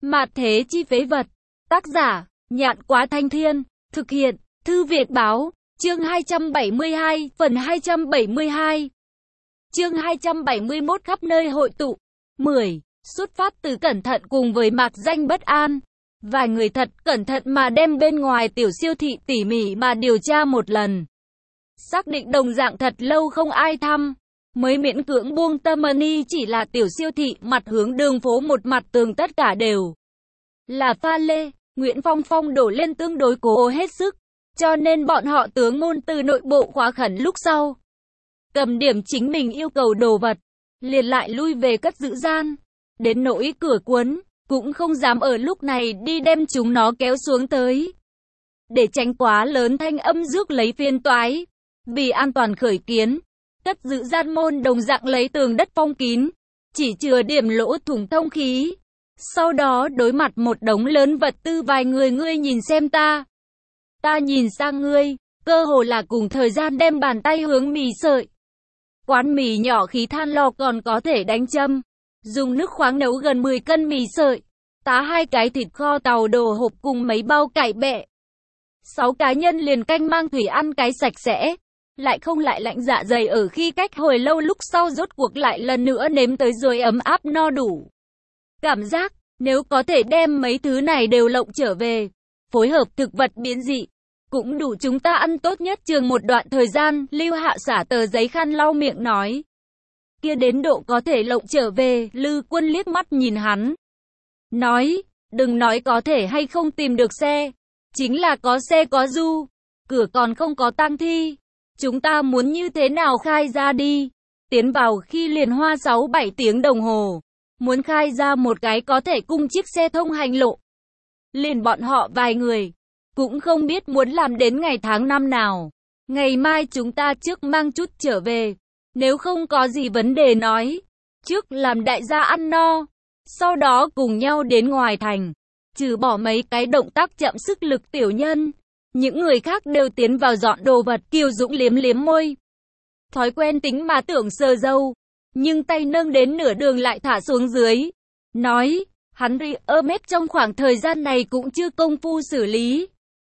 Mạt thế chi phế vật. Tác giả, Nhạn Quá Thanh Thiên. Thực hiện, Thư Việt Báo. Chương 272, phần 272. Chương 271 khắp nơi hội tụ. 10. Xuất phát từ cẩn thận cùng với mạc danh bất an. Vài người thật cẩn thận mà đem bên ngoài tiểu siêu thị tỉ mỉ mà điều tra một lần. Xác định đồng dạng thật lâu không ai thăm, mới miễn cưỡng buông tâm money chỉ là tiểu siêu thị mặt hướng đường phố một mặt tường tất cả đều là pha lê. Nguyễn Phong đổ lên tương đối cố hết sức, cho nên bọn họ tướng môn từ nội bộ khóa khẩn lúc sau. Cầm điểm chính mình yêu cầu đồ vật, liền lại lui về cất giữ gian. Đến nỗi cửa cuốn, cũng không dám ở lúc này đi đem chúng nó kéo xuống tới. Để tránh quá lớn thanh âm rước lấy phiên toái. Vì an toàn khởi kiến, cất giữ gian môn đồng dạng lấy tường đất phong kín, chỉ chừa điểm lỗ thủng thông khí. Sau đó đối mặt một đống lớn vật tư vài người ngươi nhìn xem ta nhìn sang ngươi, cơ hồ là cùng thời gian đem bàn tay hướng mì sợi. Quán mì nhỏ khí than lò còn có thể đánh châm, dùng nước khoáng nấu gần 10 cân mì sợi, tá 2 cái thịt kho tàu đồ hộp cùng mấy bao cải bẹ. 6 cá nhân liền canh mang thủy ăn cái sạch sẽ, lại không lại lạnh dạ dày ở khi cách hồi lâu lúc sau rốt cuộc lại lần nữa nếm tới rồi ấm áp no đủ. Cảm giác, nếu có thể đem mấy thứ này đều lộng trở về, phối hợp thực vật biến dị, cũng đủ chúng ta ăn tốt nhất trường một đoạn thời gian. Lưu Hạ xả tờ giấy khăn lau miệng nói. Kia đến độ có thể lộng trở về. Lư Quân liếc mắt nhìn hắn, nói, đừng nói có thể hay không tìm được xe, chính là có xe có du, cửa còn không có tang thi, chúng ta muốn như thế nào khai ra đi. Tiến vào khi liền hoa 6-7 tiếng đồng hồ, muốn khai ra một cái có thể cung chiếc xe thông hành lộ. Liền bọn họ vài người, cũng không biết muốn làm đến ngày tháng năm nào. Ngày mai chúng ta trước mang chút trở về, nếu không có gì vấn đề nói, trước làm đại gia ăn no, sau đó cùng nhau đến ngoài thành. Trừ bỏ mấy cái động tác chậm sức lực tiểu nhân, những người khác đều tiến vào dọn đồ vật. Kiều Dũng liếm liếm môi, thói quen tính mà tưởng sờ dâu, nhưng tay nâng đến nửa đường lại thả xuống dưới, nói, hắn Hermes trong khoảng thời gian này cũng chưa công phu xử lý.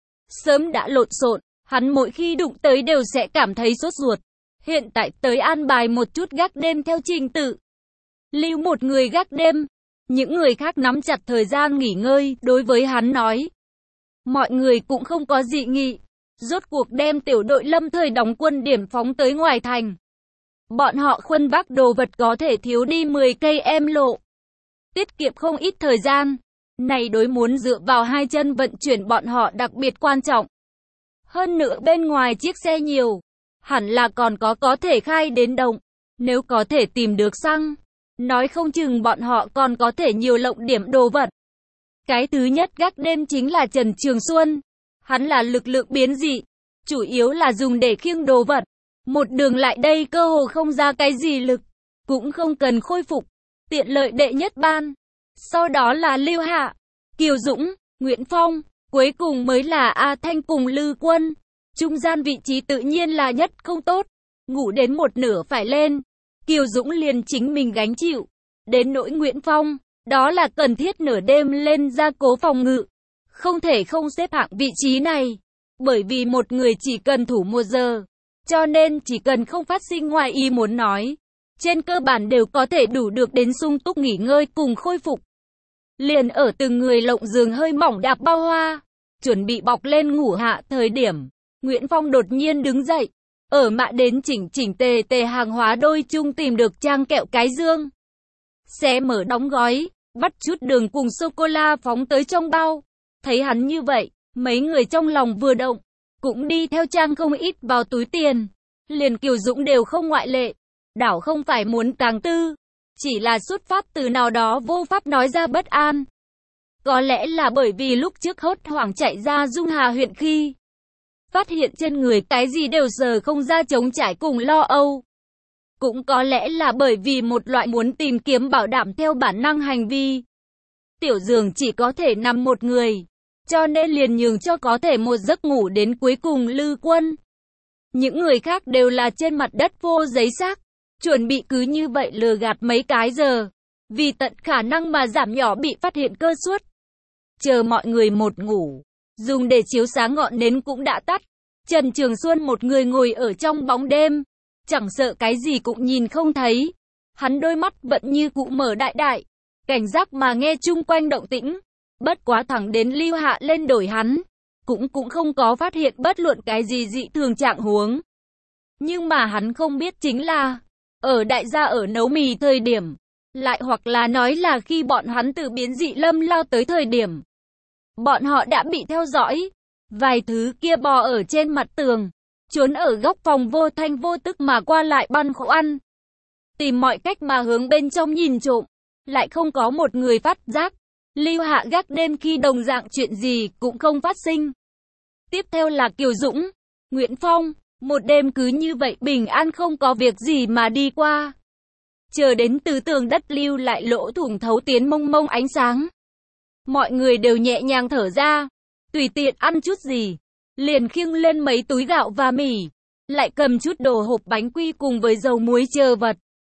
Sớm đã lộn xộn, hắn mỗi khi đụng tới đều sẽ cảm thấy sốt ruột. Hiện tại tới an bài một chút gác đêm theo trình tự. Lưu một người gác đêm, những người khác nắm chặt thời gian nghỉ ngơi. Đối với hắn nói, mọi người cũng không có dị nghị. Rốt cuộc đem tiểu đội lâm thời đóng quân điểm phóng tới ngoài thành. Bọn họ khuân vác đồ vật có thể thiếu đi 10 cây em lộ, tiết kiệm không ít thời gian. Này đối muốn dựa vào hai chân vận chuyển bọn họ đặc biệt quan trọng. Hơn nữa bên ngoài chiếc xe nhiều, hẳn là còn có thể khai đến động. Nếu có thể tìm được xăng, nói không chừng bọn họ còn có thể nhiều lộng điểm đồ vật. Cái thứ nhất gác đêm chính là Trần Trường Xuân. Hắn là lực lượng biến dị, chủ yếu là dùng để khiêng đồ vật. Một đường lại đây cơ hồ không ra cái gì lực, cũng không cần khôi phục, tiện lợi đệ nhất ban. Sau đó là Lưu Hạ, Kiều Dũng, Nguyễn Phong, cuối cùng mới là A Thanh cùng Lư Quân. Trung gian vị trí tự nhiên là nhất không tốt, ngủ đến một nửa phải lên, Kiều Dũng liền chính mình gánh chịu. Đến nỗi Nguyễn Phong, đó là cần thiết nửa đêm lên gia cố phòng ngự, không thể không xếp hạng vị trí này, bởi vì một người chỉ cần thủ 1 giờ, cho nên chỉ cần không phát sinh ngoài ý muốn nói, trên cơ bản đều có thể đủ được đến sung túc nghỉ ngơi cùng khôi phục. Liền ở từng người lộng giường hơi mỏng đạp bao hoa, chuẩn bị bọc lên ngủ hạ thời điểm, Nguyễn Phong đột nhiên đứng dậy, ở mạ đến chỉnh tề hàng hóa đôi chung tìm được trang kẹo cái dương. Xé mở đóng gói, bắt chút đường cùng sô-cô-la phóng tới trong bao. Thấy hắn như vậy, mấy người trong lòng vừa động, cũng đi theo trang không ít vào túi tiền. Liền Kiều Dũng đều không ngoại lệ, đảo không phải muốn tàng tư, chỉ là xuất phát từ nào đó vô pháp nói ra bất an. Có lẽ là bởi vì lúc trước hốt hoảng chạy ra Dung Hà huyện khi phát hiện trên người cái gì đều sờ không ra trống trải cùng lo âu. Cũng có lẽ là bởi vì một loại muốn tìm kiếm bảo đảm theo bản năng hành vi. Tiểu giường chỉ có thể nằm một người, cho nên liền nhường cho có thể một giấc ngủ đến cuối cùng Lư Quân. Những người khác đều là trên mặt đất vô giấy xác, chuẩn bị cứ như vậy lừa gạt mấy cái giờ. vì tận khả năng mà giảm nhỏ bị phát hiện cơ suất. Chờ mọi người một ngủ, dùng để chiếu sáng ngọn nến cũng đã tắt. Trần Trường Xuân một người ngồi ở trong bóng đêm, chẳng sợ cái gì cũng nhìn không thấy. Hắn đôi mắt vẫn như cũ mở đại đại, cảnh giác mà nghe chung quanh động tĩnh. Bất quá thẳng đến Lưu Hạ lên đổi hắn, cũng không có phát hiện bất luận cái gì dị thường trạng huống. Nhưng mà hắn không biết chính là, ở đại gia ở nấu mì thời điểm, lại hoặc là nói là khi bọn hắn từ biến dị lâm lao tới thời điểm, bọn họ đã bị theo dõi. Vài thứ kia bò ở trên mặt tường, trốn ở góc phòng vô thanh vô tức mà qua lại băn khoăn, tìm mọi cách mà hướng bên trong nhìn trộm, lại không có một người phát giác. Lưu Hạ gác đêm khi đồng dạng chuyện gì cũng không phát sinh. Tiếp theo là Kiều Dũng, Nguyễn Phong, một đêm cứ như vậy bình an không có việc gì mà đi qua. Chờ đến từ tường đất lưu lại lỗ thủng thấu tiến mông mông ánh sáng. Mọi người đều nhẹ nhàng thở ra, tùy tiện ăn chút gì, liền khiêng lên mấy túi gạo và mì, lại cầm chút đồ hộp bánh quy cùng với dầu muối chờ vật.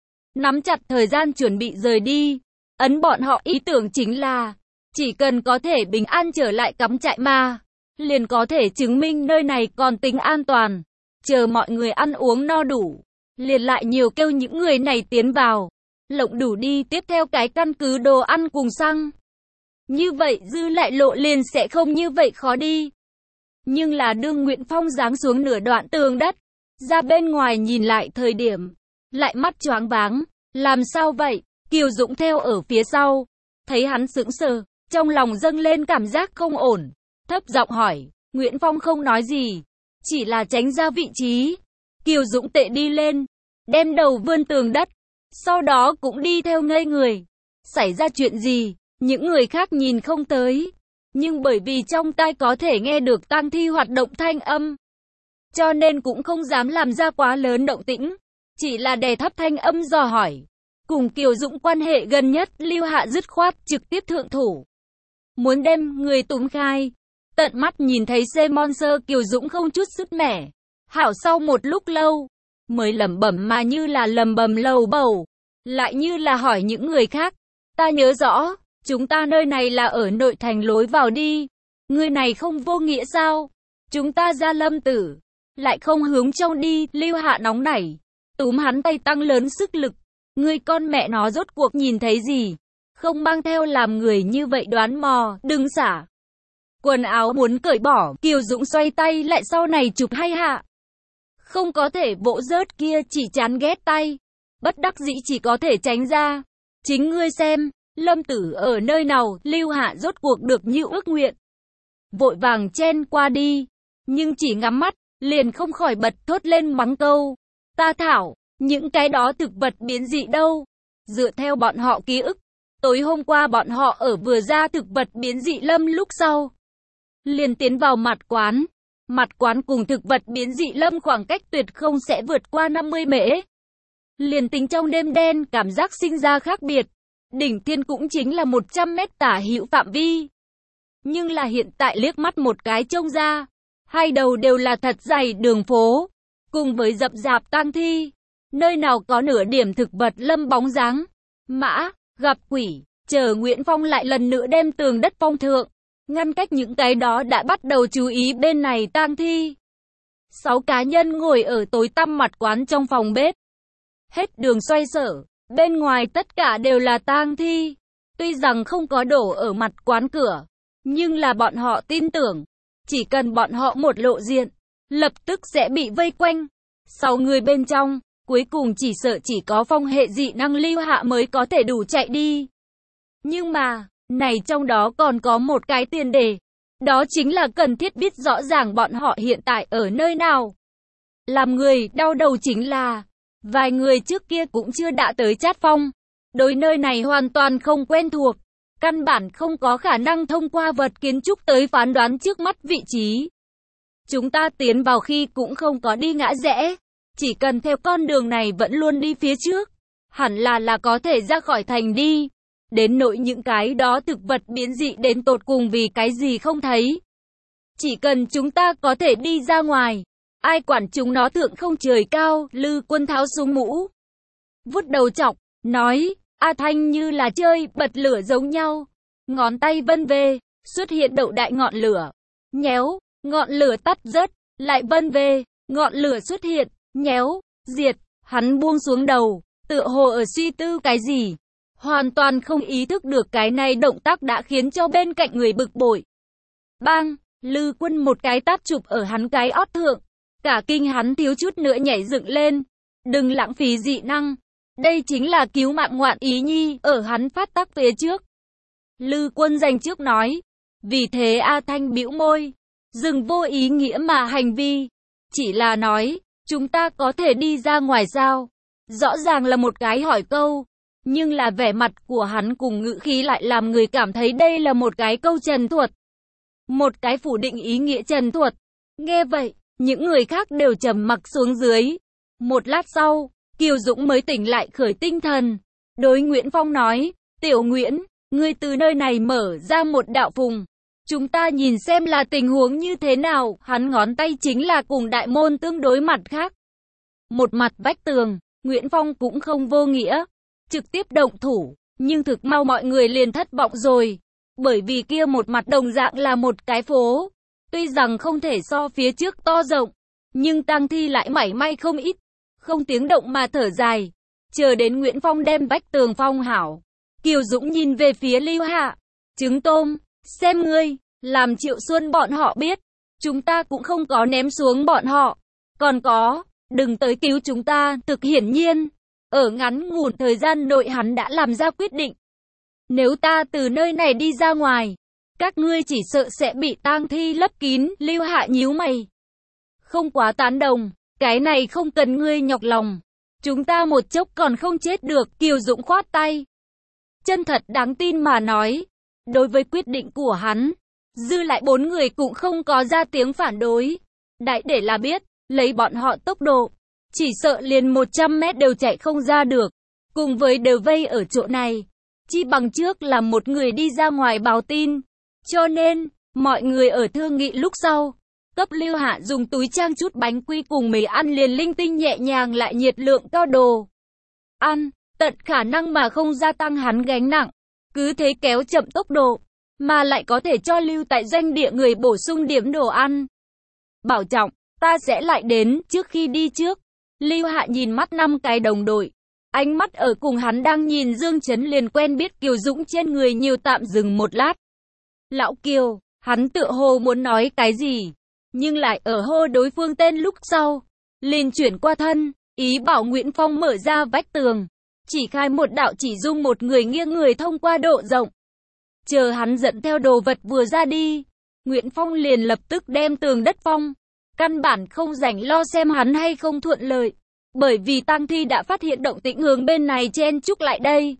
Nắm chặt thời gian chuẩn bị rời đi, ấn bọn họ ý tưởng chính là, chỉ cần có thể bình an trở lại cắm trại mà, liền có thể chứng minh nơi này còn tính an toàn. Chờ mọi người ăn uống no đủ, liền lại nhiều kêu những người này tiến vào, lộng đủ đi tiếp theo cái căn cứ đồ ăn cùng xăng. Như vậy dư lại lộ liền sẽ không như vậy khó đi. Nhưng là đương Nguyễn Phong giáng xuống nửa đoạn tường đất, ra bên ngoài nhìn lại thời điểm, lại mắt choáng váng, làm sao vậy? Kiều Dũng theo ở phía sau, thấy hắn sững sờ, trong lòng dâng lên cảm giác không ổn, thấp giọng hỏi. Nguyễn Phong không nói gì, chỉ là tránh ra vị trí. Kiều Dũng tệ đi lên, đem đầu vươn tường đất, sau đó cũng đi theo ngây người. Xảy ra chuyện gì? Những người khác nhìn không tới, nhưng bởi vì trong tai có thể nghe được tang thi hoạt động thanh âm, cho nên cũng không dám làm ra quá lớn động tĩnh, chỉ là đè thấp thanh âm dò hỏi. Cùng Kiều Dũng quan hệ gần nhất Lưu Hạ dứt khoát trực tiếp thượng thủ, muốn đem người túm khai. Tận mắt nhìn thấy C-Monster Kiều Dũng không chút sứt mẻ, hảo sau một lúc lâu, mới lẩm bẩm mà như là lầm bầm lầu bầu, lại như là hỏi những người khác. Ta nhớ rõ, chúng ta nơi này là ở nội thành lối vào đi. Người này không vô nghĩa sao? Chúng ta ra Lâm Tử, lại không hướng trong đi. Lưu Hạ nóng nảy, túm hắn tay tăng lớn sức lực. Ngươi con mẹ nó rốt cuộc nhìn thấy gì? Không mang theo làm người như vậy đoán mò, đừng xả. Quần áo muốn cởi bỏ, Kiều Dũng xoay tay lại sau này chụp hay hạ. Không có thể vỗ rớt kia chỉ chán ghét tay. Bất đắc dĩ chỉ có thể tránh ra. Chính ngươi xem, Lâm Tử ở nơi nào? Lưu Hạ rốt cuộc được như ước nguyện, vội vàng chen qua đi, nhưng chỉ ngắm mắt, liền không khỏi bật thốt lên mắng câu. Ta thảo, những cái đó thực vật biến dị đâu? Dựa theo bọn họ ký ức, tối hôm qua bọn họ ở vừa ra thực vật biến dị lâm lúc sau, liền tiến vào mặt quán. Mặt quán cùng thực vật biến dị lâm khoảng cách tuyệt không sẽ vượt qua 50 mễ. Liền tính trong đêm đen cảm giác sinh ra khác biệt. Đỉnh thiên cũng chính là 100 mét tả hữu phạm vi. Nhưng là hiện tại liếc mắt một cái trông ra, hai đầu đều là thật dày đường phố, cùng với rậm rạp tang thi. Nơi nào có nửa điểm thực vật lâm bóng dáng. Mã, gặp quỷ, chờ Nguyễn Phong lại lần nữa đem tường đất phong thượng, ngăn cách những cái đó đã bắt đầu chú ý bên này tang thi. 6 cá nhân ngồi ở tối tăm mặt quán trong phòng bếp. Hết đường xoay sở, bên ngoài tất cả đều là tang thi. Tuy rằng không có đổ ở mặt quán cửa, nhưng là bọn họ tin tưởng, chỉ cần bọn họ một lộ diện, lập tức sẽ bị vây quanh. 6 người bên trong, cuối cùng chỉ sợ chỉ có phong hệ dị năng Lưu Hạ mới có thể đủ chạy đi. Nhưng mà, này trong đó còn có một cái tiền đề. Đó chính là cần thiết biết rõ ràng bọn họ hiện tại ở nơi nào. Làm người đau đầu chính là, vài người trước kia cũng chưa đã tới Trát Phong. Đối nơi này hoàn toàn không quen thuộc. Căn bản không có khả năng thông qua vật kiến trúc tới phán đoán trước mắt vị trí. Chúng ta tiến vào khi cũng không có đi ngã rẽ. Chỉ cần theo con đường này vẫn luôn đi phía trước, hẳn là có thể ra khỏi thành đi. Đến nỗi những cái đó thực vật biến dị đến tột cùng vì cái gì không thấy. Chỉ cần chúng ta có thể đi ra ngoài, ai quản chúng nó thượng không trời cao. Lư Quân tháo xuống mũ, vuốt đầu chọc, nói, A Thanh như là chơi bật lửa giống nhau. Ngón tay vân về, xuất hiện đậu đại ngọn lửa. Nhéo, ngọn lửa tắt rớt, lại vân về, ngọn lửa xuất hiện, nhéo, diệt. Hắn buông xuống đầu, tựa hồ ở suy tư cái gì. Hoàn toàn không ý thức được cái này động tác đã khiến cho bên cạnh người bực bội. Bang, Lư Quân một cái tát chụp ở hắn cái ót thượng. Cả kinh hắn thiếu chút nữa nhảy dựng lên. Đừng lãng phí dị năng. Đây chính là cứu mạng ngoạn ý nhi ở hắn phát tác phía trước. Lư Quân dành trước nói. Vì thế A Thanh bĩu môi. Dừng vô ý nghĩa mà hành vi. Chỉ là nói, chúng ta có thể đi ra ngoài sao? Rõ ràng là một cái hỏi câu. Nhưng là vẻ mặt của hắn cùng ngữ khí lại làm người cảm thấy đây là một cái câu trần thuật. Một cái phủ định ý nghĩa trần thuật. Nghe vậy, những người khác đều trầm mặc xuống dưới. Một lát sau, Kiều Dũng mới tỉnh lại khởi tinh thần. Đối Nguyễn Phong nói, Tiểu Nguyễn, ngươi từ nơi này mở ra một đạo phùng. Chúng ta nhìn xem là tình huống như thế nào. Hắn ngón tay chính là cùng đại môn tương đối mặt khác. Một mặt vách tường, Nguyễn Phong cũng không vô nghĩa. Trực tiếp động thủ, nhưng thực mau mọi người liền thất vọng rồi. Bởi vì kia một mặt đồng dạng là một cái phố. Tuy rằng không thể so phía trước to rộng, nhưng tang thi lại mảy may không ít. Không tiếng động mà thở dài. Chờ đến Nguyễn Phong đem vách tường phong hảo. Kiều Dũng nhìn về phía Lưu Hạ. Trứng tôm, xem ngươi, làm Triệu Xuân bọn họ biết. Chúng ta cũng không có ném xuống bọn họ. Còn có, đừng tới cứu chúng ta, thực hiển nhiên. Ở ngắn ngủn thời gian nội hắn đã làm ra quyết định. Nếu ta từ nơi này đi ra ngoài, các ngươi chỉ sợ sẽ bị tang thi lấp kín. Lưu Hạ nhíu mày. Không quá tán đồng, cái này không cần ngươi nhọc lòng. Chúng ta một chốc còn không chết được. Kiều Dũng khoát tay. Chân thật đáng tin mà nói. Đối với quyết định của hắn, dư lại 4 người cũng không có ra tiếng phản đối. Đại để là biết, lấy bọn họ tốc độ, chỉ sợ liền 100 mét đều chạy không ra được. Cùng với đều vây ở chỗ này. Chi bằng trước là một người đi ra ngoài báo tin. Cho nên, mọi người ở thương nghị lúc sau. Cấp Lưu Hạ dùng túi trang chút bánh quy cùng mì ăn liền linh tinh nhẹ nhàng lại nhiệt lượng cao đồ. Ăn, tận khả năng mà không gia tăng hắn gánh nặng. Cứ thế kéo chậm tốc độ. Mà lại có thể cho lưu tại doanh địa người bổ sung điểm đồ ăn. Bảo trọng, ta sẽ lại đến trước khi đi trước. Lưu Hạ nhìn mắt 5 cái đồng đội. Ánh mắt ở cùng hắn đang nhìn Dương Chấn liền quen biết Kiều Dũng trên người nhiều tạm dừng một lát. Lão Kiều, hắn tựa hồ muốn nói cái gì, nhưng lại ở hô đối phương tên lúc sau. Liền chuyển qua thân, ý bảo Nguyễn Phong mở ra vách tường. Chỉ khai một đạo chỉ dung một người nghiêng người thông qua độ rộng. Chờ hắn dẫn theo đồ vật vừa ra đi, Nguyễn Phong liền lập tức đem tường đất phong. Căn bản không rảnh lo xem hắn hay không thuận lợi. Bởi vì tang thi đã phát hiện động tĩnh hướng bên này chen chúc lại đây.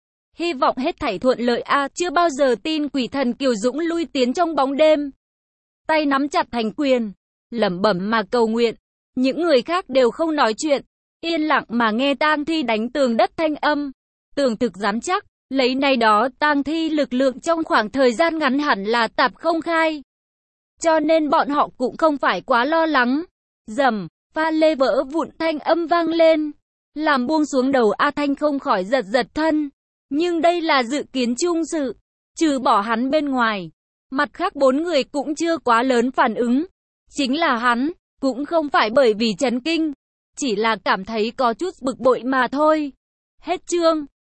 Hy vọng hết thảy thuận lợi chưa bao giờ tin quỷ thần. Kiều Dũng lui tiến trong bóng đêm. Tay nắm chặt thành quyền, lẩm bẩm mà cầu nguyện. Những người khác đều không nói chuyện, yên lặng mà nghe tang thi đánh tường đất thanh âm. Tường thực rắn chắc, lấy này đó tang thi lực lượng trong khoảng thời gian ngắn hẳn là tạp không khai. Cho nên bọn họ cũng không phải quá lo lắng. Rầm, pha lê vỡ vụn thanh âm vang lên. Làm buông xuống đầu A Thanh không khỏi giật giật thân. Nhưng đây là dự kiến chung sự. Trừ bỏ hắn bên ngoài. Mặt khác 4 người cũng chưa quá lớn phản ứng. Chính là hắn, cũng không phải bởi vì chấn kinh. Chỉ là cảm thấy có chút bực bội mà thôi. Hết chương.